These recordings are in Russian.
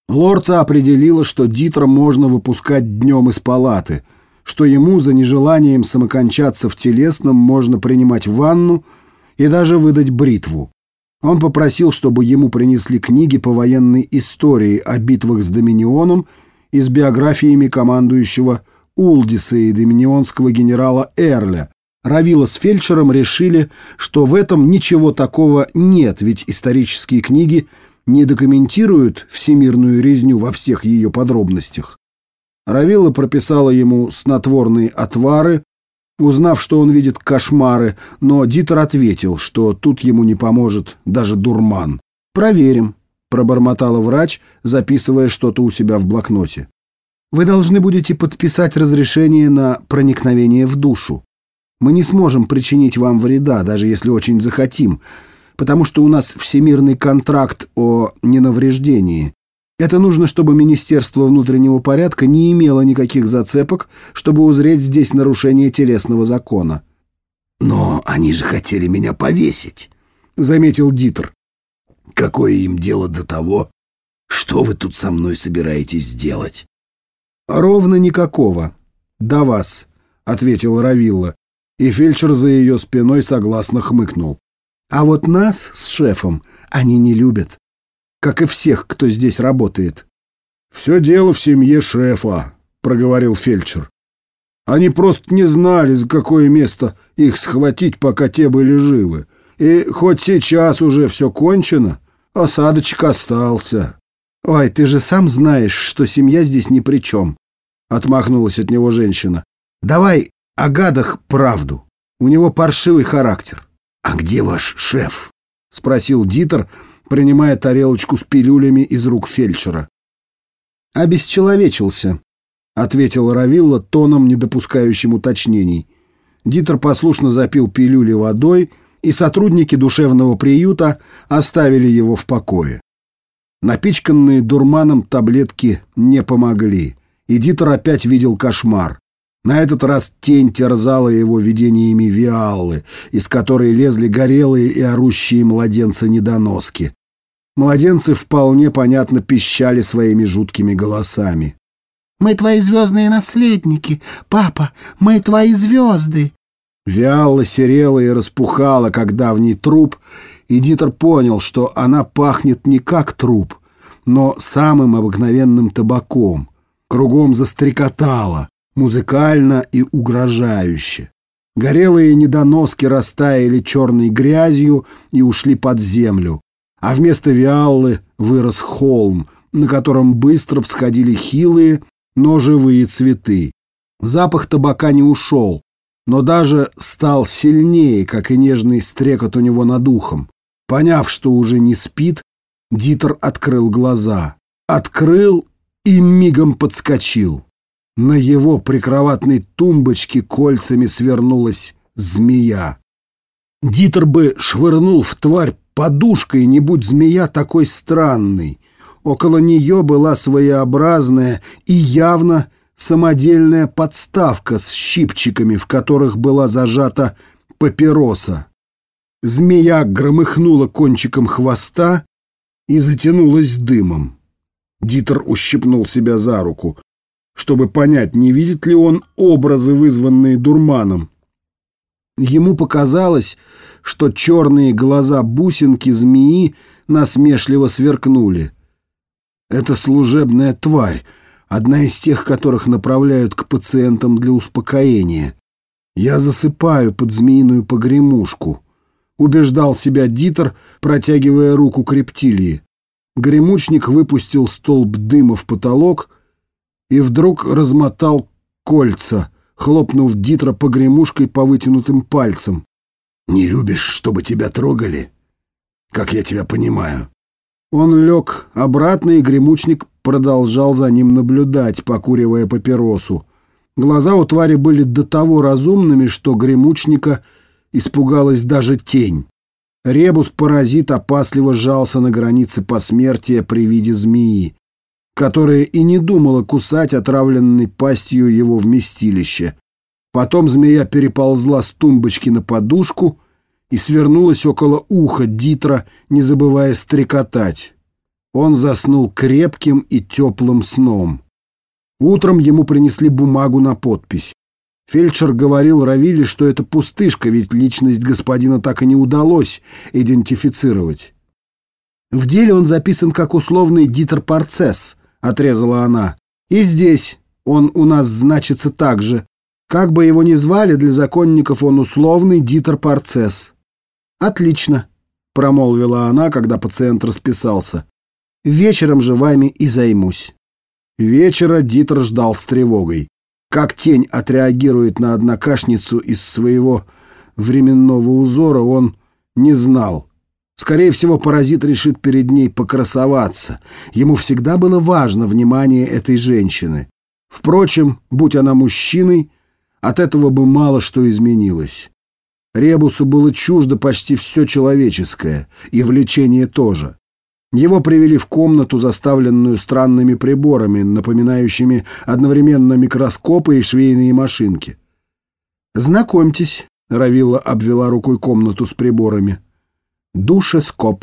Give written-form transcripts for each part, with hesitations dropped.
Лорца определила, что Дитра можно выпускать днем из палаты, что ему за нежеланием самокончаться в телесном можно принимать ванну и даже выдать бритву. Он попросил, чтобы ему принесли книги по военной истории о битвах с Доминионом и с биографиями командующего Улдиса и доминионского генерала Эрля. Равилла с фельдшером решили, что в этом ничего такого нет, ведь исторические книги не документируют всемирную резню во всех ее подробностях. Равилла прописала ему снотворные отвары, узнав, что он видит кошмары, но Дитер ответил, что тут ему не поможет даже дурман. «Проверим», — пробормотала врач, записывая что-то у себя в блокноте. «Вы должны будете подписать разрешение на проникновение в душу. Мы не сможем причинить вам вреда, даже если очень захотим, потому что у нас всемирный контракт о ненавреждении. Это нужно, чтобы Министерство внутреннего порядка не имело никаких зацепок, чтобы узреть здесь нарушение телесного закона». «Но они же хотели меня повесить», — заметил Дитер. «Какое им дело до того, что вы тут со мной собираетесь делать?» «Ровно никакого. До вас», — ответил Равилла, и фельдшер за ее спиной согласно хмыкнул. «А вот нас с шефом они не любят, как и всех, кто здесь работает». «Все дело в семье шефа», — проговорил фельдшер. «Они просто не знали, за какое место их схватить, пока те были живы. И хоть сейчас уже все кончено, осадочек остался». «Ой, ты же сам знаешь, что семья здесь ни при чем», — отмахнулась от него женщина. «Давай о гадах правду. У него паршивый характер». «А где ваш шеф?» — спросил Дитер, принимая тарелочку с пилюлями из рук фельдшера. «Обесчеловечился», — ответил Равилла тоном, не допускающим уточнений. Дитер послушно запил пилюли водой, и сотрудники душевного приюта оставили его в покое. Напичканные дурманом таблетки не помогли, и Дитер опять видел кошмар. На этот раз тень терзала его видениями Виаллы, из которой лезли горелые и орущие младенцы-недоноски. Младенцы вполне понятно пищали своими жуткими голосами. «Мы твои звездные наследники, папа, мы твои звезды!» Виалла серела и распухала, как давний труп, и Дитер понял, что она пахнет не как труп, но самым обыкновенным табаком. Кругом застрекотало, музыкально и угрожающе. Горелые недоноски растаяли черной грязью и ушли под землю, а вместо Виаллы вырос холм, на котором быстро всходили хилые, но живые цветы. Запах табака не ушел, но даже стал сильнее, как и нежный стрекот у него над ухом. Поняв, что уже не спит, Дитер открыл глаза. Открыл и мигом подскочил. На его прикроватной тумбочке кольцами свернулась змея. Дитер бы швырнул в тварь подушкой, не будь змея такой странной. Около нее была своеобразная и явно самодельная подставка с щипчиками, в которых была зажата папироса. Змея громыхнула кончиком хвоста и затянулась дымом. Дитер ущипнул себя за руку, чтобы понять, не видит ли он образы, вызванные дурманом. Ему показалось, что черные глаза бусинки змеи насмешливо сверкнули. Это служебная тварь, одна из тех, которых направляют к пациентам для успокоения. Я засыпаю под змеиную погремушку, убеждал себя Дитер, протягивая руку к рептилии. Гремучник выпустил столб дыма в потолок и вдруг размотал кольца, хлопнув Дитра погремушкой по вытянутым пальцам. «Не любишь, чтобы тебя трогали? Как я тебя понимаю?» Он лег обратно, и гремучник продолжал за ним наблюдать, покуривая папиросу. Глаза у твари были до того разумными, что гремучника испугалась даже тень. Ребус-паразит опасливо жался на границе посмертия при виде змеи, которая и не думала кусать отравленной пастью его вместилище. Потом змея переползла с тумбочки на подушку и свернулась около уха Дитра, не забывая стрекотать. Он заснул крепким и теплым сном. Утром ему принесли бумагу на подпись. Фельдшер говорил Равиле, что это пустышка, ведь личность господина так и не удалось идентифицировать. «В деле он записан как условный Дитер Парцесс», — отрезала она. «И здесь он у нас значится так же. Как бы его ни звали, для законников он условный Дитер Парцесс». «Отлично», — промолвила она, когда пациент расписался. «Вечером же вами и займусь». Вечера Дитер ждал с тревогой. Как тень отреагирует на однокашницу из своего временного узора, он не знал. Скорее всего, паразит решит перед ней покрасоваться. Ему всегда было важно внимание этой женщины. Впрочем, будь она мужчиной, от этого бы мало что изменилось. Ребусу было чуждо почти все человеческое, и влечение тоже. Его привели в комнату, заставленную странными приборами, напоминающими одновременно микроскопы и швейные машинки. «Знакомьтесь», — Равилла обвела рукой комнату с приборами. «Душескоп».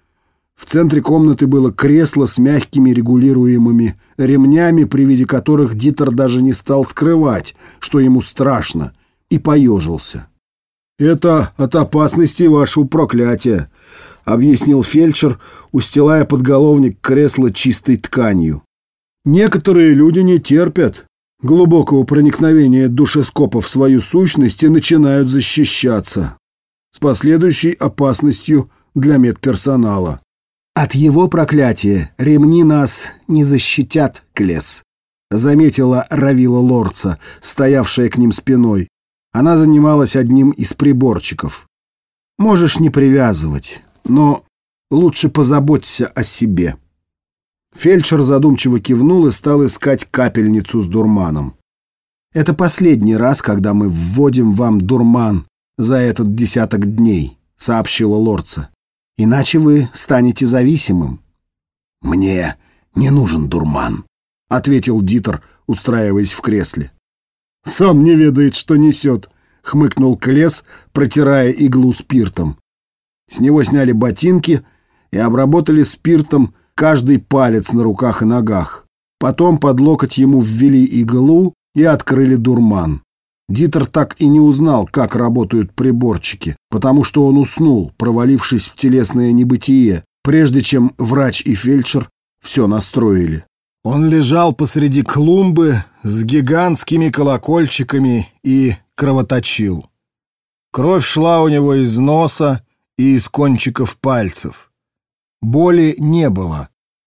В центре комнаты было кресло с мягкими регулируемыми ремнями, при виде которых Дитер даже не стал скрывать, что ему страшно, и поежился. «Это от опасности вашего проклятия», — объяснил фельдшер, устилая подголовник кресла чистой тканью. «Некоторые люди не терпят глубокого проникновения душескопа в свою сущность и начинают защищаться, с последующей опасностью для медперсонала». «От его проклятия ремни нас не защитят, Клесс», — заметила Равилла Лорца, стоявшая к ним спиной. Она занималась одним из приборчиков. «Можешь не привязывать, но лучше позаботься о себе». Фельдшер задумчиво кивнул и стал искать капельницу с дурманом. «Это последний раз, когда мы вводим вам дурман за этот 10 дней», — сообщила Лорца. «Иначе вы станете зависимым». «Мне не нужен дурман», — ответил Дитер, устраиваясь в кресле. «Сам не ведает, что несет», — хмыкнул Клесс, протирая иглу спиртом. С него сняли ботинки и обработали спиртом каждый палец на руках и ногах. Потом под локоть ему ввели иглу и открыли дурман. Дитер так и не узнал, как работают приборчики, потому что он уснул, провалившись в телесное небытие, прежде чем врач и фельдшер все настроили. Он лежал посреди клумбы с гигантскими колокольчиками и кровоточил. Кровь шла у него из носа и из кончиков пальцев. Боли не было,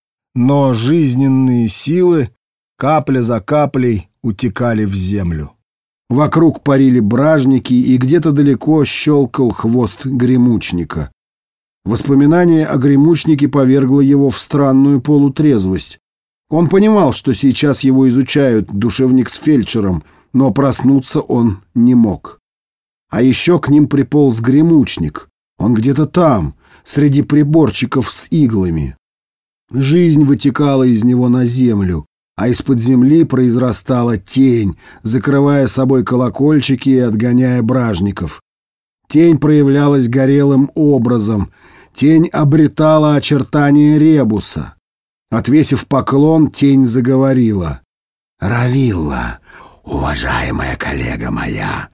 но жизненные силы капля за каплей утекали в землю. Вокруг парили бражники, и где-то далеко щелкал хвост гремучника. Воспоминание о гремучнике повергло его в странную полутрезвость. Он понимал, что сейчас его изучают душевник с фельдшером, но проснуться он не мог. А еще к ним приполз гремучник. Он где-то там, среди приборчиков с иглами. Жизнь вытекала из него на землю, а из-под земли произрастала тень, закрывая собой колокольчики и отгоняя бражников. Тень проявлялась горелым образом, тень обретала очертания ребуса. Отвесив поклон, тень заговорила. «Равилла, уважаемая коллега моя,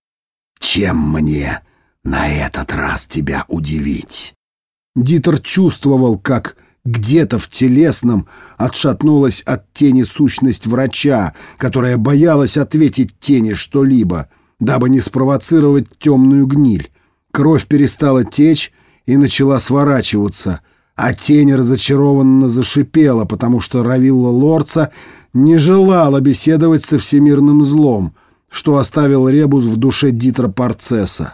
чем мне на этот раз тебя удивить?» Дитер чувствовал, как где-то в телесном отшатнулась от тени сущность врача, которая боялась ответить тени что-либо, дабы не спровоцировать темную гниль. Кровь перестала течь и начала сворачиваться, а тень разочарованно зашипела, потому что Равилла Лорца не желала беседовать со всемирным злом, что оставил ребус в душе Дитера Парцесса.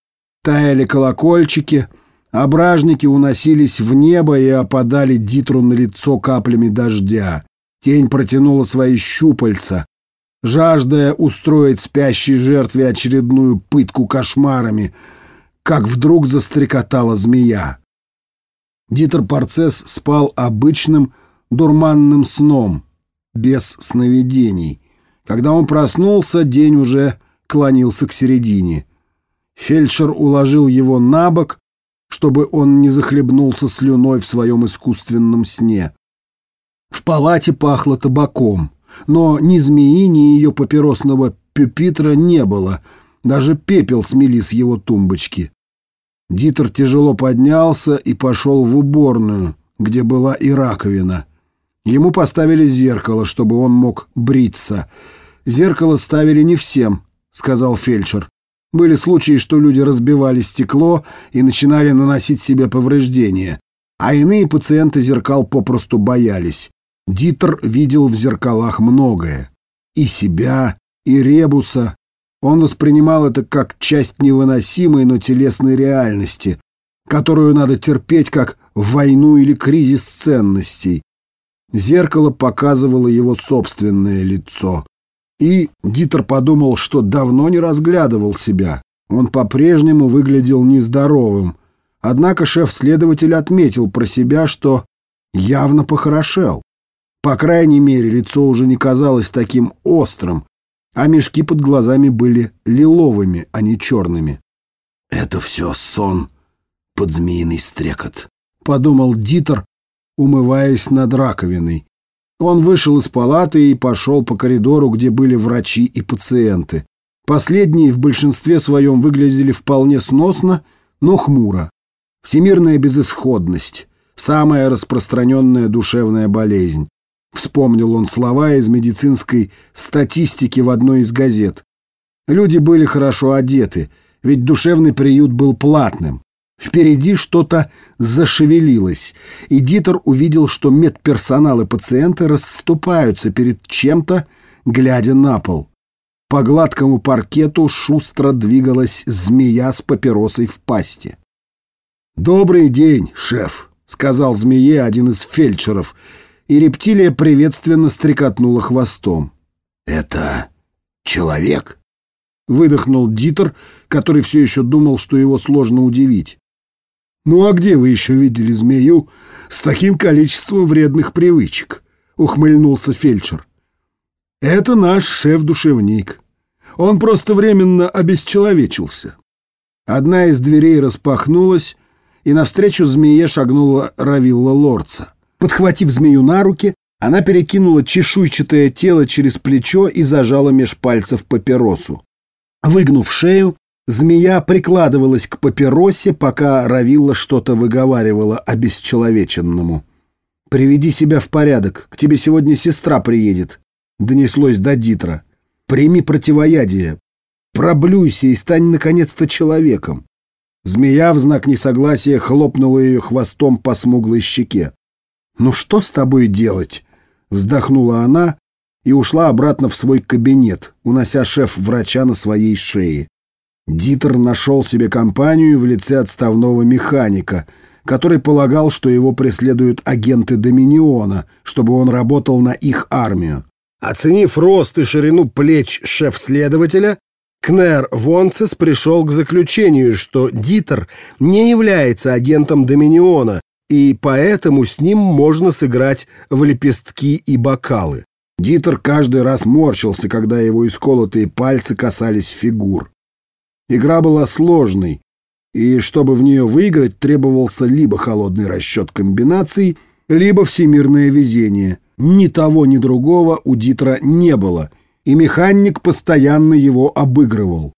Таяли колокольчики, а бражники уносились в небо и опадали Дитру на лицо каплями дождя. Тень протянула свои щупальца, жаждая устроить спящей жертве очередную пытку кошмарами, как вдруг застрекотала змея. Дитер Парцесс спал обычным дурманным сном, без сновидений. Когда он проснулся, день уже клонился к середине. Фельдшер уложил его на бок, чтобы он не захлебнулся слюной в своем искусственном сне. В палате пахло табаком, но ни змеи, ни ее папиросного пюпитра не было, даже пепел смели с его тумбочки. Дитер тяжело поднялся и пошел в уборную, где была и раковина. Ему поставили зеркало, чтобы он мог бриться. Зеркало ставили не всем, сказал фельдшер. Были случаи, что люди разбивали стекло и начинали наносить себе повреждения, а иные пациенты зеркал попросту боялись. Дитер видел в зеркалах многое. И себя, и ребуса. Он воспринимал это как часть невыносимой, но телесной реальности, которую надо терпеть как войну или кризис ценностей. Зеркало показывало его собственное лицо. И Дитер подумал, что давно не разглядывал себя. Он по-прежнему выглядел нездоровым. Однако шеф-следователь отметил про себя, что явно похорошел. По крайней мере, лицо уже не казалось таким острым, а мешки под глазами были лиловыми, а не черными. «Это все сон под змеиный стрекот», — подумал Дитер, умываясь над раковиной. Он вышел из палаты и пошел по коридору, где были врачи и пациенты. Последние в большинстве своем выглядели вполне сносно, но хмуро. Всемирная безысходность — самая распространенная душевная болезнь. Вспомнил он слова из медицинской статистики в одной из газет. Люди были хорошо одеты, ведь душевный приют был платным. Впереди что-то зашевелилось, и Дитер увидел, что медперсонал и пациенты расступаются перед чем-то, глядя на пол. По гладкому паркету шустро двигалась змея с папиросой в пасти. «Добрый день, шеф», — сказал змее один из фельдшеров, и рептилия приветственно стрекотнула хвостом. «Это человек?» — выдохнул Дитер, который все еще думал, что его сложно удивить. «Ну а где вы еще видели змею с таким количеством вредных привычек?» — ухмыльнулся фельдшер. «Это наш шеф-душевник. Он просто временно обесчеловечился». Одна из дверей распахнулась, и навстречу змее шагнула Равилла Лорца. Подхватив змею на руки, она перекинула чешуйчатое тело через плечо и зажала меж пальцев папиросу. Выгнув шею, змея прикладывалась к папиросе, пока Равилла что-то выговаривала обесчеловеченному. «Приведи себя в порядок, к тебе сегодня сестра приедет», — донеслось до Дитера. «Прими противоядие, проблюйся и стань наконец-то человеком». Змея в знак несогласия хлопнула ее хвостом по смуглой щеке. «Ну что с тобой делать?» — вздохнула она и ушла обратно в свой кабинет, унося шеф-врача на своей шее. Дитер нашел себе компанию в лице отставного механика, который полагал, что его преследуют агенты Доминиона, чтобы он работал на их армию. Оценив рост и ширину плеч шеф-следователя, Кнер Вонцес пришел к заключению, что Дитер не является агентом Доминиона, и поэтому с ним можно сыграть в лепестки и бокалы. Дитер каждый раз морщился, когда его исколотые пальцы касались фигур. Игра была сложной, и чтобы в нее выиграть, требовался либо холодный расчет комбинаций, либо всемирное везение. Ни того, ни другого у Дитера не было, и механик постоянно его обыгрывал.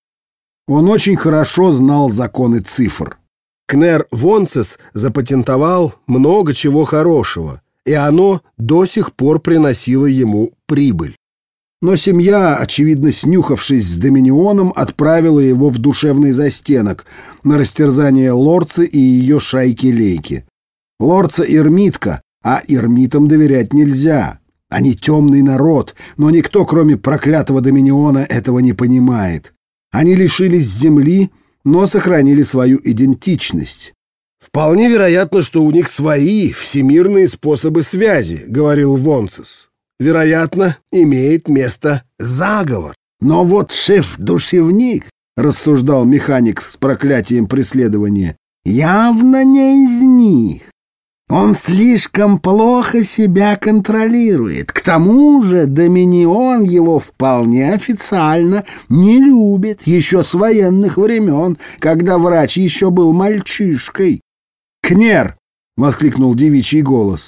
Он очень хорошо знал законы цифр. Кнер Вонцес запатентовал много чего хорошего, и оно до сих пор приносило ему прибыль. Но семья, очевидно снюхавшись с Доминионом, отправила его в душевный застенок на растерзание Лорца и ее шайки-лейки. Лорца — эрмитка, а эрмитам доверять нельзя. Они темный народ, но никто, кроме проклятого Доминиона, этого не понимает. Они лишились земли, но сохранили свою идентичность. «Вполне вероятно, что у них свои всемирные способы связи», — говорил Вонцес. «Вероятно, имеет место заговор». «Но вот шеф-душевник», — рассуждал механик с проклятием преследования, — «явно не из них. Он слишком плохо себя контролирует. К тому же Доминион его вполне официально не любит, еще с военных времен, когда врач еще был мальчишкой». «Кнер!» — воскликнул девичий голос.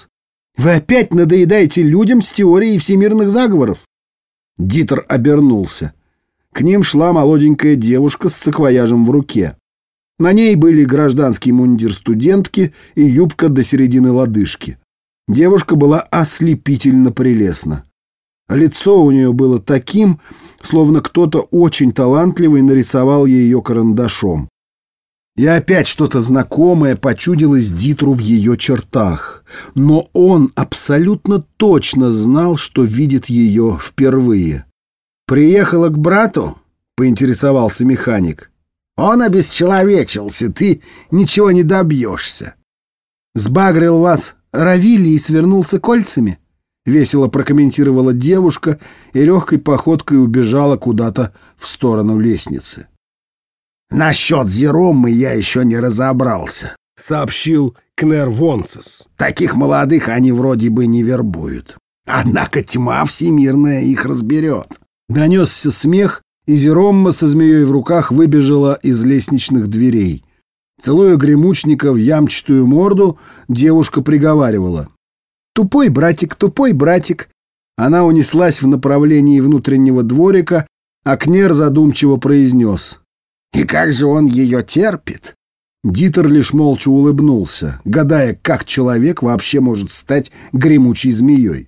Вы опять надоедаете людям с теорией всемирных заговоров?» Дитер обернулся. К ним шла молоденькая девушка с саквояжем в руке. На ней были гражданский мундир студентки и юбка до середины лодыжки. Девушка была ослепительно прелестна. Лицо у нее было таким, словно кто-то очень талантливый нарисовал ее карандашом. И опять что-то знакомое почудилось Дитеру в ее чертах. Но он абсолютно точно знал, что видит ее впервые. «Приехала к брату?» — поинтересовался механик. «Он обесчеловечился, ты ничего не добьешься». «Сбагрил вас Равилли и свернулся кольцами?» — весело прокомментировала девушка и легкой походкой убежала куда-то в сторону лестницы. «Насчет Зеромы я еще не разобрался», — сообщил Кнер Вонцес. «Таких молодых они вроде бы не вербуют. Однако тьма всемирная их разберет». Донесся смех, и Зеромма со змеей в руках выбежала из лестничных дверей. Целуя гремучника в ямчатую морду, девушка приговаривала: «Тупой братик, тупой братик». Она унеслась в направлении внутреннего дворика, а Кнер задумчиво произнес: «И как же он ее терпит?» Дитер лишь молча улыбнулся, гадая, как человек вообще может стать гремучей змеей.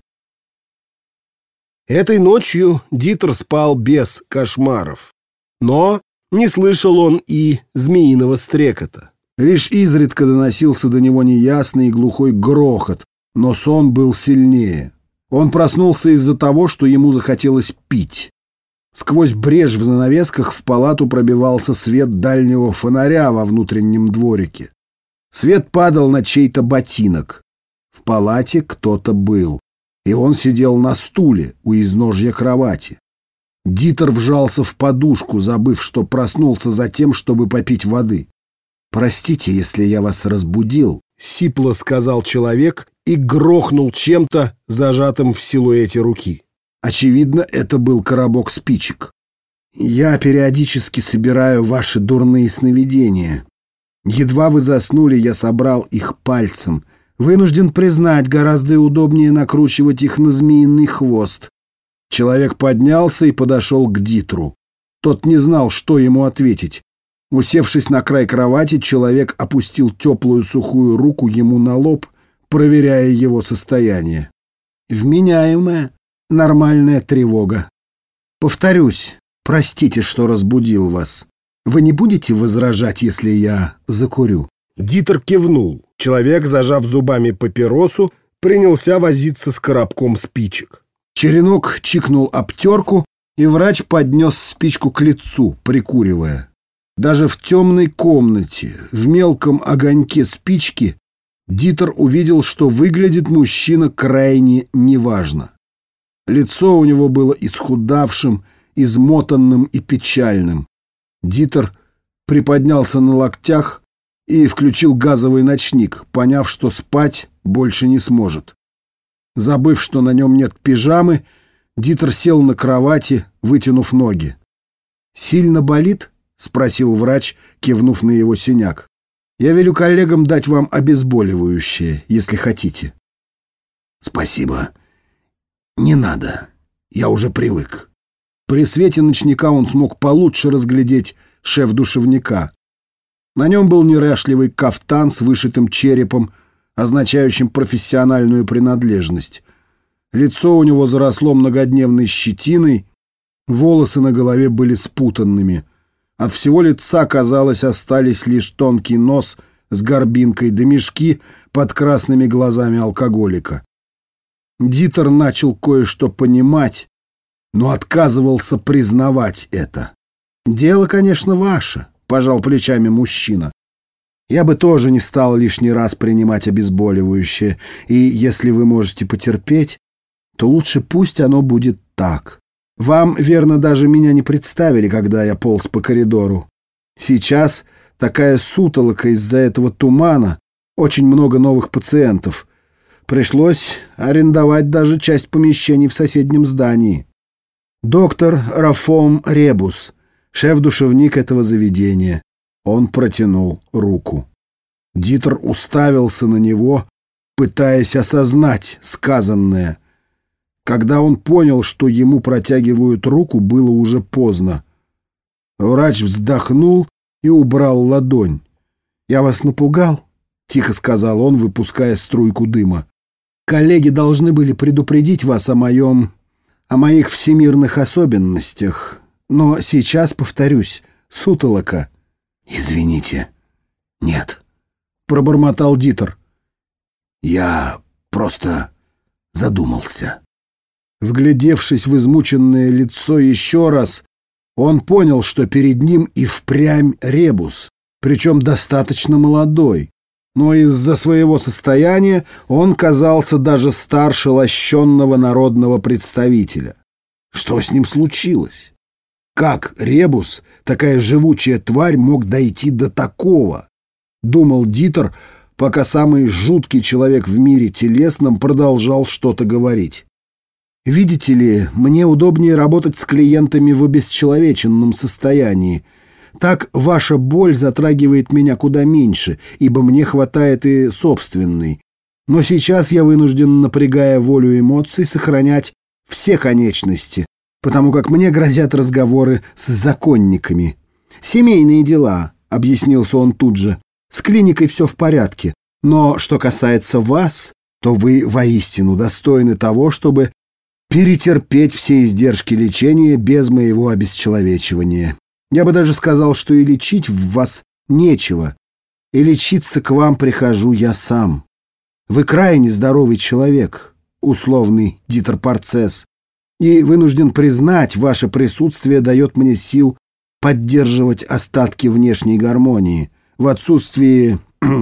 Этой ночью Дитер спал без кошмаров, но не слышал он и змеиного стрекота. Лишь изредка доносился до него неясный и глухой грохот, но сон был сильнее. Он проснулся из-за того, что ему захотелось пить. Сквозь брешь в занавесках в палату пробивался свет дальнего фонаря во внутреннем дворике. Свет падал на чей-то ботинок. В палате кто-то был, и он сидел на стуле у изножья кровати. Дитер вжался в подушку, забыв, что проснулся за тем, чтобы попить воды. «Простите, если я вас разбудил», — сипло сказал человек и грохнул чем-то, зажатым в силуэте руки. Очевидно, это был коробок спичек. «Я периодически собираю ваши дурные сновидения. Едва вы заснули, я собрал их пальцем. Вынужден признать, гораздо удобнее накручивать их на змеиный хвост». Человек поднялся и подошел к Дитеру. Тот не знал, что ему ответить. Усевшись на край кровати, человек опустил теплую сухую руку ему на лоб, проверяя его состояние. «Вменяемая, нормальная тревога. Повторюсь, простите, что разбудил вас. Вы не будете возражать, если я закурю?» Дитер кивнул. Человек, зажав зубами папиросу, принялся возиться с коробком спичек. Черенок чикнул об терку, и врач поднес спичку к лицу, прикуривая. Даже в темной комнате, в мелком огоньке спички, Дитер увидел, что выглядит мужчина крайне неважно. Лицо у него было исхудавшим, измотанным и печальным. Дитер приподнялся на локтях и включил газовый ночник, поняв, что спать больше не сможет. Забыв, что на нем нет пижамы, Дитер сел на кровати, вытянув ноги. «Сильно болит?» — спросил врач, кивнув на его синяк. «Я велю коллегам дать вам обезболивающее, если хотите». «Спасибо. Не надо. Я уже привык». При свете ночника он смог получше разглядеть шеф-душевника. На нем был неряшливый кафтан с вышитым черепом, означающим профессиональную принадлежность. Лицо у него заросло многодневной щетиной, волосы на голове были спутанными. От всего лица, казалось, остались лишь тонкий нос с горбинкой да мешки под красными глазами алкоголика. Дитер начал кое-что понимать, но отказывался признавать это. «Дело, конечно, ваше», — пожал плечами мужчина. «Я бы тоже не стал лишний раз принимать обезболивающее, и если вы можете потерпеть, то лучше пусть оно будет так. Вам, верно, даже меня не представили, когда я полз по коридору. Сейчас такая сутолока из-за этого тумана, очень много новых пациентов. Пришлось арендовать даже часть помещений в соседнем здании. Доктор Рафом Ребус, шеф-душевник этого заведения». Он протянул руку. Дитер уставился на него, пытаясь осознать сказанное. Когда он понял, что ему протягивают руку, было уже поздно. Врач вздохнул и убрал ладонь. «Я вас напугал?» — тихо сказал он, выпуская струйку дыма. «Коллеги должны были предупредить вас о моих всемирных особенностях. Но сейчас, повторюсь, сутолока». «Извините, нет», — пробормотал Дитер. «Я просто задумался». Вглядевшись в измученное лицо еще раз, он понял, что перед ним и впрямь ребус, причем достаточно молодой. Но из-за своего состояния он казался даже старше лощенного народного представителя. Что с ним случилось? Как ребус, такая живучая тварь, мог дойти до такого? Думал Дитер, пока самый жуткий человек в мире телесном продолжал что-то говорить. «Видите ли, мне удобнее работать с клиентами в обесчеловеченном состоянии. Так ваша боль затрагивает меня куда меньше, ибо мне хватает и собственной. Но сейчас я вынужден, напрягая волю эмоций, сохранять все конечности, потому как мне грозят разговоры с законниками. Семейные дела», — объяснился он тут же. «С клиникой все в порядке. Но что касается вас, то вы воистину достойны того, чтобы перетерпеть все издержки лечения без моего обесчеловечивания. Я бы даже сказал, что и лечить в вас нечего, и лечиться к вам прихожу я сам. Вы крайне здоровый человек, условный Дитер Парцесс, и вынужден признать, ваше присутствие дает мне сил поддерживать остатки внешней гармонии в отсутствии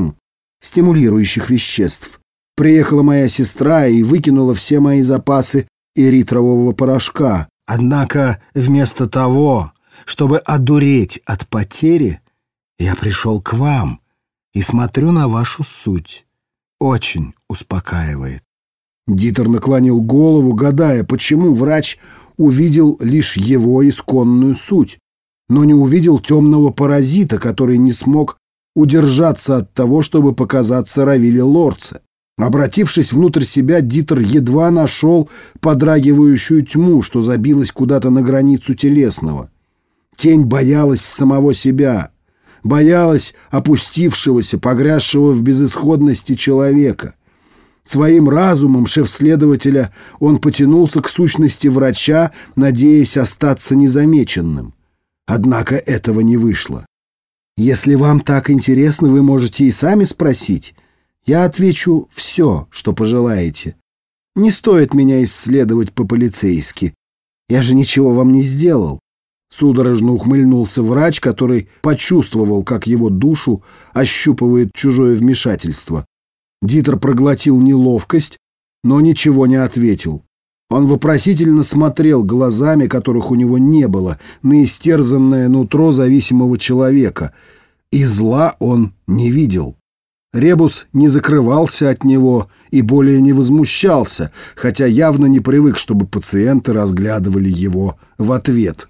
стимулирующих веществ. Приехала моя сестра и выкинула все мои запасы эритрового порошка. Однако вместо того, чтобы одуреть от потери, я пришел к вам и смотрю на вашу суть. Очень успокаивает». Дитер наклонил голову, гадая, почему врач увидел лишь его исконную суть, но не увидел темного паразита, который не смог удержаться от того, чтобы показаться Равиле Лорце. Обратившись внутрь себя, Дитер едва нашел подрагивающую тьму, что забилась куда-то на границу телесного. Тень боялась самого себя, боялась опустившегося, погрязшего в безысходности человека. Своим разумом шеф-следователя он потянулся к сущности врача, надеясь остаться незамеченным. Однако этого не вышло. «Если вам так интересно, вы можете и сами спросить. Я отвечу все, что пожелаете. Не стоит меня исследовать по-полицейски. Я же ничего вам не сделал». Судорожно ухмыльнулся врач, который почувствовал, как его душу ощупывает чужое вмешательство. Дитер проглотил неловкость, но ничего не ответил. Он вопросительно смотрел глазами, которых у него не было, на истерзанное нутро зависимого человека, и зла он не видел. Ребус не закрывался от него и более не возмущался, хотя явно не привык, чтобы пациенты разглядывали его в ответ.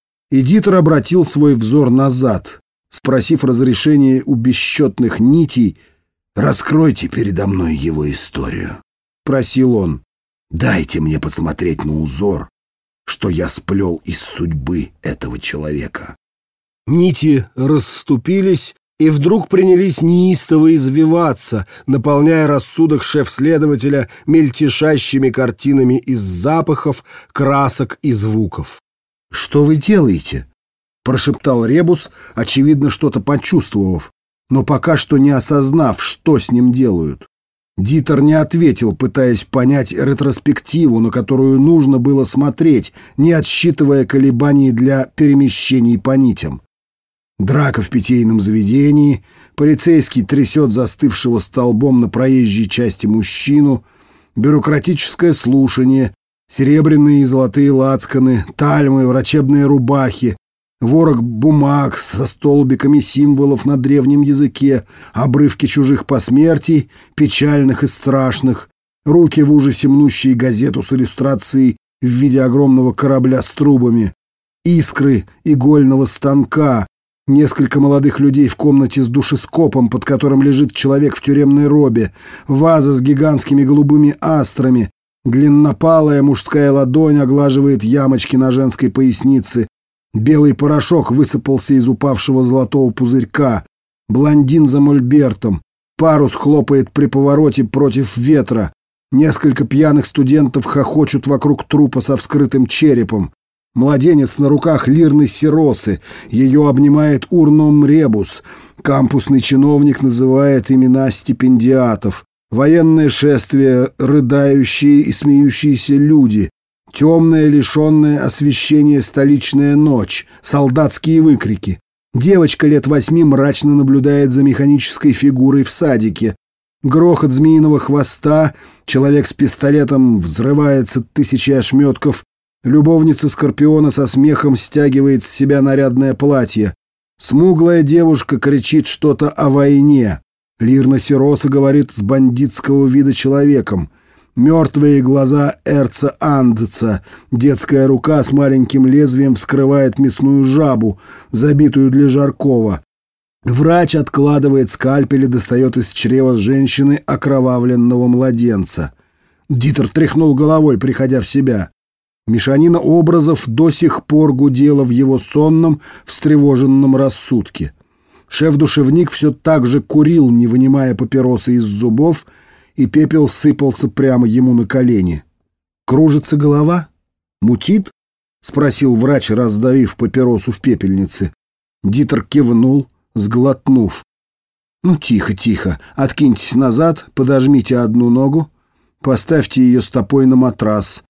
И Дитер обратил свой взор назад, спросив разрешения у бесчетных нитей: «Раскройте передо мной его историю», — просил он. «Дайте мне посмотреть на узор, что я сплел из судьбы этого человека». Нити расступились и вдруг принялись неистово извиваться, наполняя рассудок шеф-следователя мельтешащими картинами из запахов, красок и звуков. «Что вы делаете?» — прошептал Ребус, очевидно, что-то почувствовав, но пока что не осознав, что с ним делают. Дитер не ответил, пытаясь понять ретроспективу, на которую нужно было смотреть, не отсчитывая колебаний для перемещений по нитям. Драка в питейном заведении, полицейский трясет застывшего столбом на проезжей части мужчину, бюрократическое слушание, серебряные и золотые лацканы, тальмы, врачебные рубахи, ворох бумаг со столбиками символов на древнем языке, обрывки чужих посмертий, печальных и страшных, руки в ужасе мнущие газету с иллюстрацией в виде огромного корабля с трубами, искры игольного станка, Несколько молодых людей в комнате с душескопом, под которым лежит человек в тюремной робе, ваза с гигантскими голубыми астрами, длиннопалая мужская ладонь оглаживает ямочки на женской пояснице, белый порошок высыпался из упавшего золотого пузырька, блондин за мольбертом, парус хлопает при повороте против ветра, несколько пьяных студентов хохочут вокруг трупа со вскрытым черепом. Младенец на руках Лирны Сиросы, ее обнимает Урном Ребус, кампусный чиновник называет имена стипендиатов, военное шествие, рыдающие и смеющиеся люди, темная, лишенная освещения столичная ночь, солдатские выкрики. Девочка лет 8 мрачно наблюдает за механической фигурой в садике. Грохот змеиного хвоста, человек с пистолетом взрывается тысячи ошметков. Любовница Скорпиона со смехом стягивает с себя нарядное платье. Смуглая девушка кричит что-то о войне. Лирна Сироса говорит с бандитского вида человеком. Мертвые глаза Эрца Андца. Детская рука с маленьким лезвием вскрывает мясную жабу, забитую для жаркого. Врач откладывает скальпель и достает из чрева женщины окровавленного младенца. Дитер тряхнул головой, приходя в себя. Мешанина образов до сих пор гудела в его сонном, встревоженном рассудке. Шеф-душевник все так же курил, не вынимая папиросы из зубов, и пепел сыпался прямо ему на колени. «Кружится голова? Мутит?» — спросил врач, раздавив папиросу в пепельнице. Дитер кивнул, сглотнув. «Ну, тихо, тихо. Откиньтесь назад, подожмите одну ногу, поставьте ее стопой на матрас».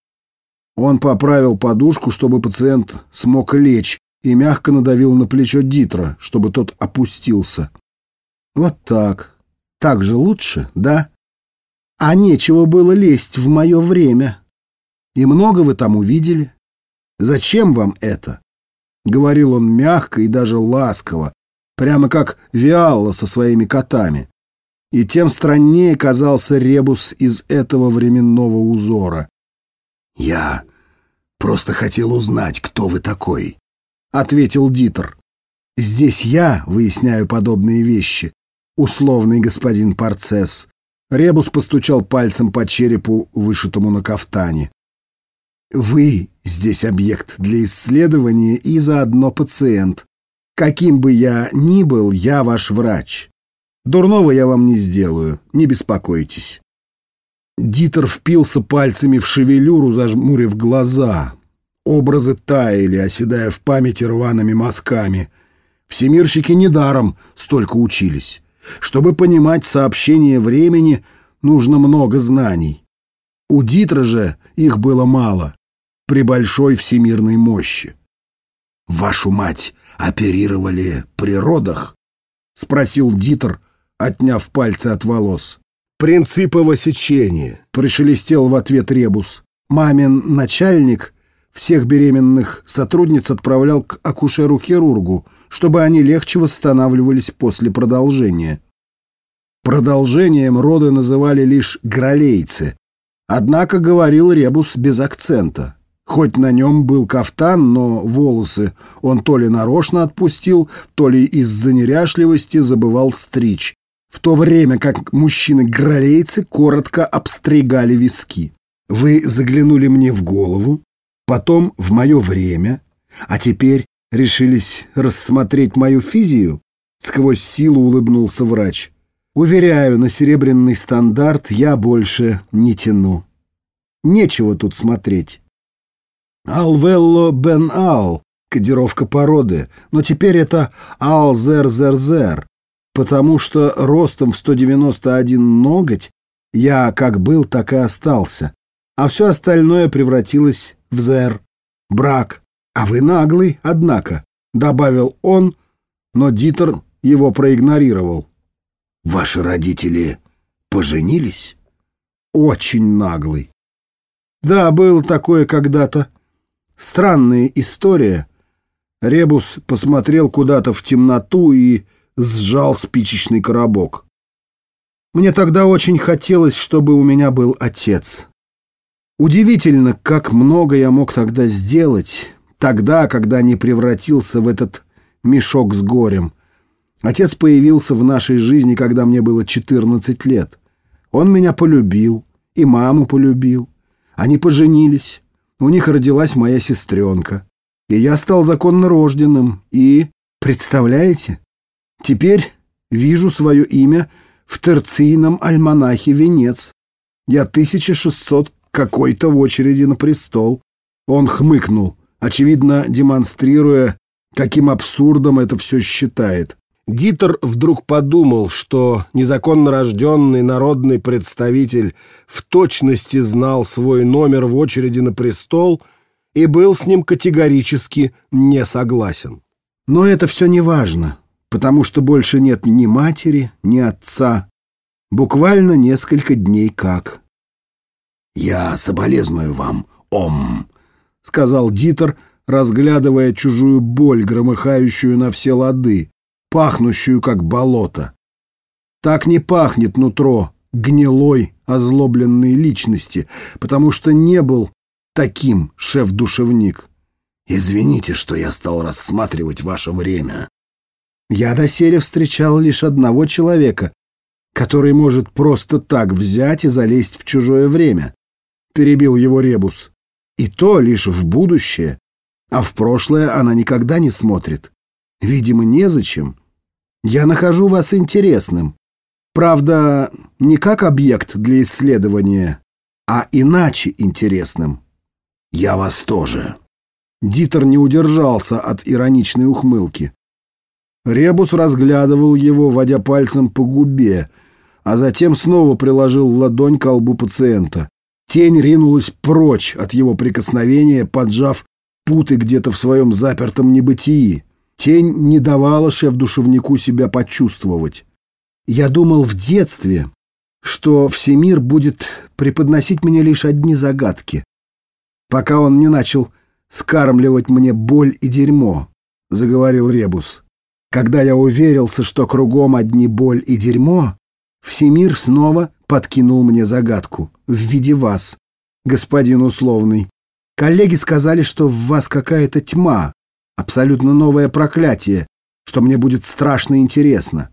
Он поправил подушку, чтобы пациент смог лечь, и мягко надавил на плечо Дитера, чтобы тот опустился. «Вот так. Так же лучше, да? А нечего было лезть в мое время. И много вы там увидели? Зачем вам это?» — говорил он мягко и даже ласково, прямо как Виалла со своими котами. И тем страннее казался Ребус из этого временного узора. «Я просто хотел узнать, кто вы такой», — ответил Дитер. «Здесь я выясняю подобные вещи, условный господин Парцесс». Ребус постучал пальцем по черепу, вышитому на кафтане. «Вы здесь объект для исследования и заодно пациент. Каким бы я ни был, я ваш врач. Дурного я вам не сделаю, не беспокойтесь». Дитер впился пальцами в шевелюру, зажмурив глаза. Образы таяли, оседая в памяти рваными мазками. Всемирщики недаром столько учились. Чтобы понимать сообщение времени, нужно много знаний. У Дитера же их было мало, при большой всемирной мощи. «Вашу мать оперировали при родах?» — спросил Дитер, отняв пальцы от волос. «Принципово сечения», — пришелестел в ответ Ребус. «Мамин начальник всех беременных сотрудниц отправлял к акушеру-хирургу, чтобы они легче восстанавливались после продолжения». Продолжением роды называли лишь гралейцы. Однако говорил Ребус без акцента. Хоть на нем был кафтан, но волосы он то ли нарочно отпустил, то ли из-за неряшливости забывал стричь, в то время как мужчины-гралейцы коротко обстригали виски. «Вы заглянули мне в голову, потом в мое время, а теперь решились рассмотреть мою физию?» — сквозь силу улыбнулся врач. «Уверяю, на серебряный стандарт я больше не тяну. Нечего тут смотреть. Алвелло бен Ал, кодировка породы, но теперь это Ал-зер-зер-зер, потому что ростом в 191 ноготь я как был, так и остался, а все остальное превратилось в зер, брак. А вы наглый, однако», — добавил он, но Дитер его проигнорировал. «Ваши родители поженились?» «Очень наглый». «Да, было такое когда-то. Странная история». Ребус посмотрел куда-то в темноту и сжал спичечный коробок. «Мне тогда очень хотелось, чтобы у меня был отец. Удивительно, как много я мог тогда сделать, тогда, когда не превратился в этот мешок с горем. Отец появился в нашей жизни, когда мне было 14 лет. Он меня полюбил, и маму полюбил. Они поженились, у них родилась моя сестренка. И я стал законно рожденным, и, представляете, теперь вижу свое имя в терцийном альманахе «Венец». Я 1600 какой-то в очереди на престол. Он хмыкнул, очевидно, демонстрируя, каким абсурдом это все считает. Дитер вдруг подумал, что незаконно рожденный народный представитель в точности знал свой номер в очереди на престол и был с ним категорически не согласен. Но это все не важно, потому что больше нет ни матери, ни отца. Буквально несколько дней как. «Я соболезную вам, — сказал Дитер, разглядывая чужую боль, громыхающую на все лады, пахнущую, как болото. Так не пахнет нутро гнилой, озлобленной личности, потому что не был таким шеф-душевник. Извините, что я стал рассматривать ваше время. Я доселе встречал лишь одного человека, который может просто так взять и залезть в чужое время, — перебил его Ребус. И то лишь в будущее, а в прошлое она никогда не смотрит. Видимо, незачем. Я нахожу вас интересным. Правда, не как объект для исследования, а иначе интересным. Я вас тоже. Дитер не удержался от ироничной ухмылки. Ребус разглядывал его, водя пальцем по губе, а затем снова приложил ладонь к колбу пациента. Тень ринулась прочь от его прикосновения, поджав путы где-то в своем запертом небытии. Тень не давала шеф-душевнику себя почувствовать. Я думал в детстве, что всемир будет преподносить мне лишь одни загадки, пока он не начал скармливать мне боль и дерьмо, — заговорил Ребус. Когда я уверился, что кругом одни боль и дерьмо, всемир снова подкинул мне загадку в виде вас, господин условный. Коллеги сказали, что в вас какая-то тьма, абсолютно новое проклятие, что мне будет страшно интересно.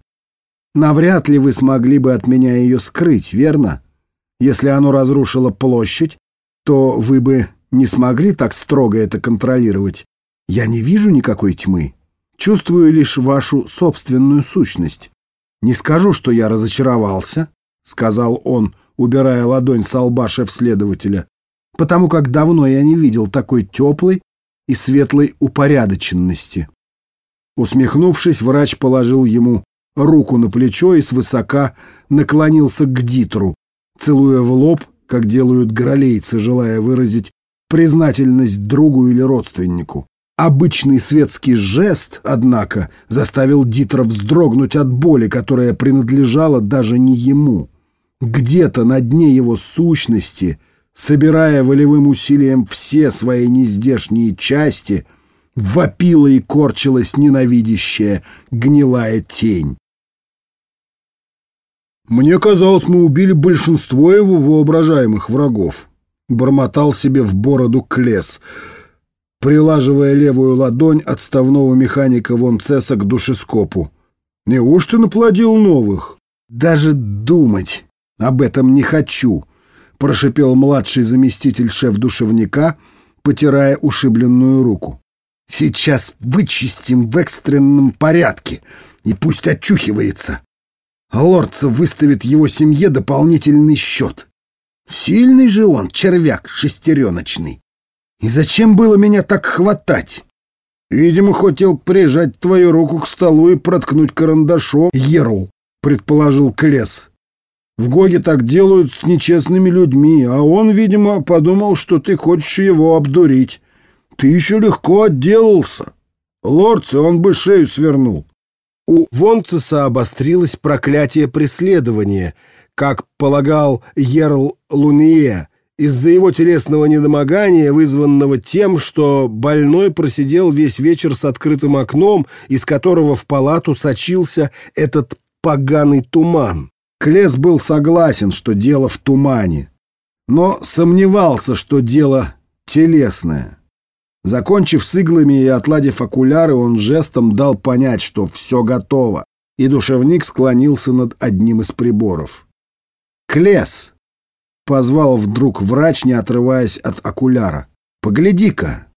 Навряд ли вы смогли бы от меня ее скрыть, верно? Если оно разрушило площадь, то вы бы не смогли так строго это контролировать. Я не вижу никакой тьмы. Чувствую лишь вашу собственную сущность. Не скажу, что я разочаровался, — сказал он, убирая ладонь со лба шеф-следователя, — потому как давно я не видел такой теплой и светлой упорядоченности. Усмехнувшись, врач положил ему руку на плечо и свысока наклонился к Дитеру, целуя в лоб, как делают горолейцы, желая выразить признательность другу или родственнику. Обычный светский жест, однако, заставил Дитера вздрогнуть от боли, которая принадлежала даже не ему. Где-то на дне его сущности, собирая волевым усилием все свои нездешние части, вопила и корчилась ненавидящая гнилая тень. «Мне казалось, мы убили большинство его воображаемых врагов», — бормотал себе в бороду Клесс, прилаживая левую ладонь отставного механика Вон Цесса к душескопу. «Неужто наплодил новых?» «Даже думать об этом не хочу», — прошипел младший заместитель шеф-душевника, потирая ушибленную руку. «Сейчас вычистим в экстренном порядке, и пусть очухивается. Лордцев выставит его семье дополнительный счет. Сильный же он, червяк шестереночный. И зачем было меня так хватать? Видимо, хотел прижать твою руку к столу и проткнуть карандашом, ерл», — предположил Клесс. «В Гоге так делают с нечестными людьми, а он, видимо, подумал, что ты хочешь его обдурить. Ты еще легко отделался. Лордце он бы шею свернул». У Вонцеса обострилось проклятие преследования, как полагал Ерл Луние, из-за его телесного недомогания, вызванного тем, что больной просидел весь вечер с открытым окном, из которого в палату сочился этот поганый туман. Клесс был согласен, что дело в тумане, но сомневался, что дело телесное. Закончив с иглами и отладив окуляры, он жестом дал понять, что все готово, и душевник склонился над одним из приборов. «Клес!» — позвал вдруг врач, не отрываясь от окуляра. «Погляди-ка!»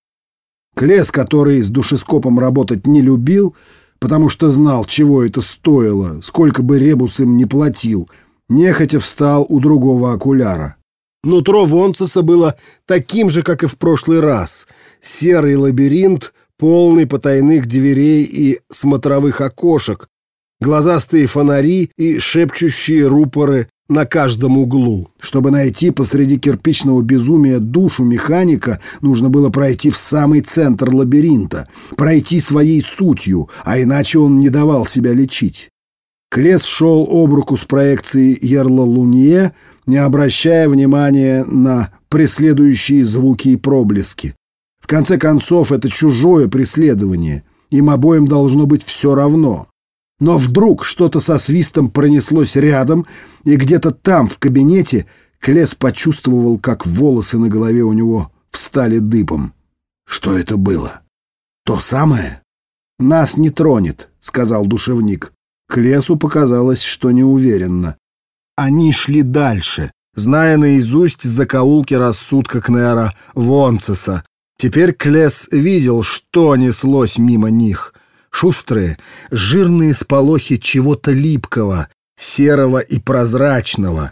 Клес, который с душескопом работать не любил, потому что знал, чего это стоило, сколько бы Ребус им не платил, нехотя встал у другого окуляра. Нутро Вонцеса было таким же, как и в прошлый раз. Серый лабиринт, полный потайных дверей и смотровых окошек, глазастые фонари и шепчущие рупоры на каждом углу. Чтобы найти посреди кирпичного безумия душу механика, нужно было пройти в самый центр лабиринта, пройти своей сутью, а иначе он не давал себя лечить. Клес шел об руку с проекцией Ерла Лунье, не обращая внимания на преследующие звуки и проблески. В конце концов, это чужое преследование. Им обоим должно быть все равно. Но вдруг что-то со свистом пронеслось рядом, и где-то там, в кабинете, Клес почувствовал, как волосы на голове у него встали дыбом. Что это было? То самое? «Нас не тронет», — сказал душевник. Клесу показалось, что неуверенно. Они шли дальше, зная наизусть закоулки рассудка Кнера Вонцеса. Теперь Клес видел, что неслось мимо них. Шустрые, жирные сполохи чего-то липкого, серого и прозрачного.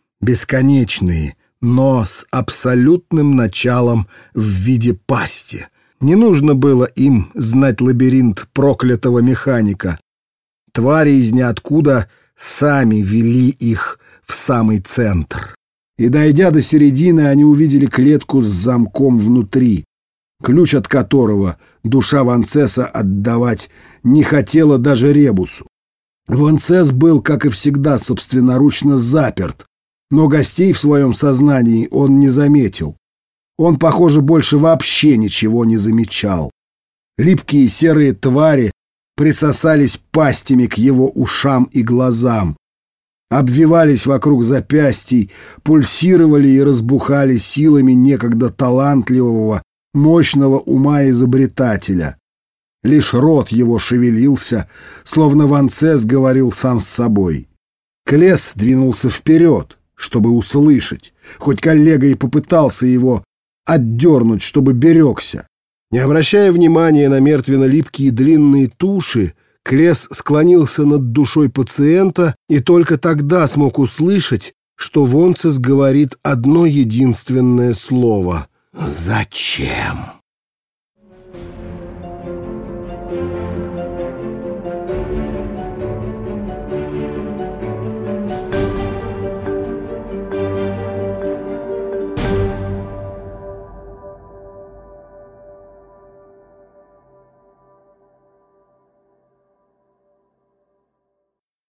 Бесконечные, но с абсолютным началом в виде пасти. Не нужно было им знать лабиринт проклятого механика. Твари из ниоткуда сами вели их в самый центр. И, дойдя до середины, они увидели клетку с замком внутри, ключ от которого душа Вонцеса отдавать не хотела даже Ребусу. Вонцес был, как и всегда, собственноручно заперт, но гостей в своем сознании он не заметил. Он, похоже, больше вообще ничего не замечал. Липкие серые твари присосались пастями к его ушам и глазам, обвивались вокруг запястий, пульсировали и разбухали силами некогда талантливого, мощного ума изобретателя. Лишь рот его шевелился, словно Вонцес говорил сам с собой. Клес двинулся вперед, чтобы услышать, хоть коллега и попытался его отдернуть, чтобы берегся. Не обращая внимания на мертвенно-липкие длинные туши, Клес склонился над душой пациента и только тогда смог услышать, что Вонцес говорит одно единственное слово. «Зачем?»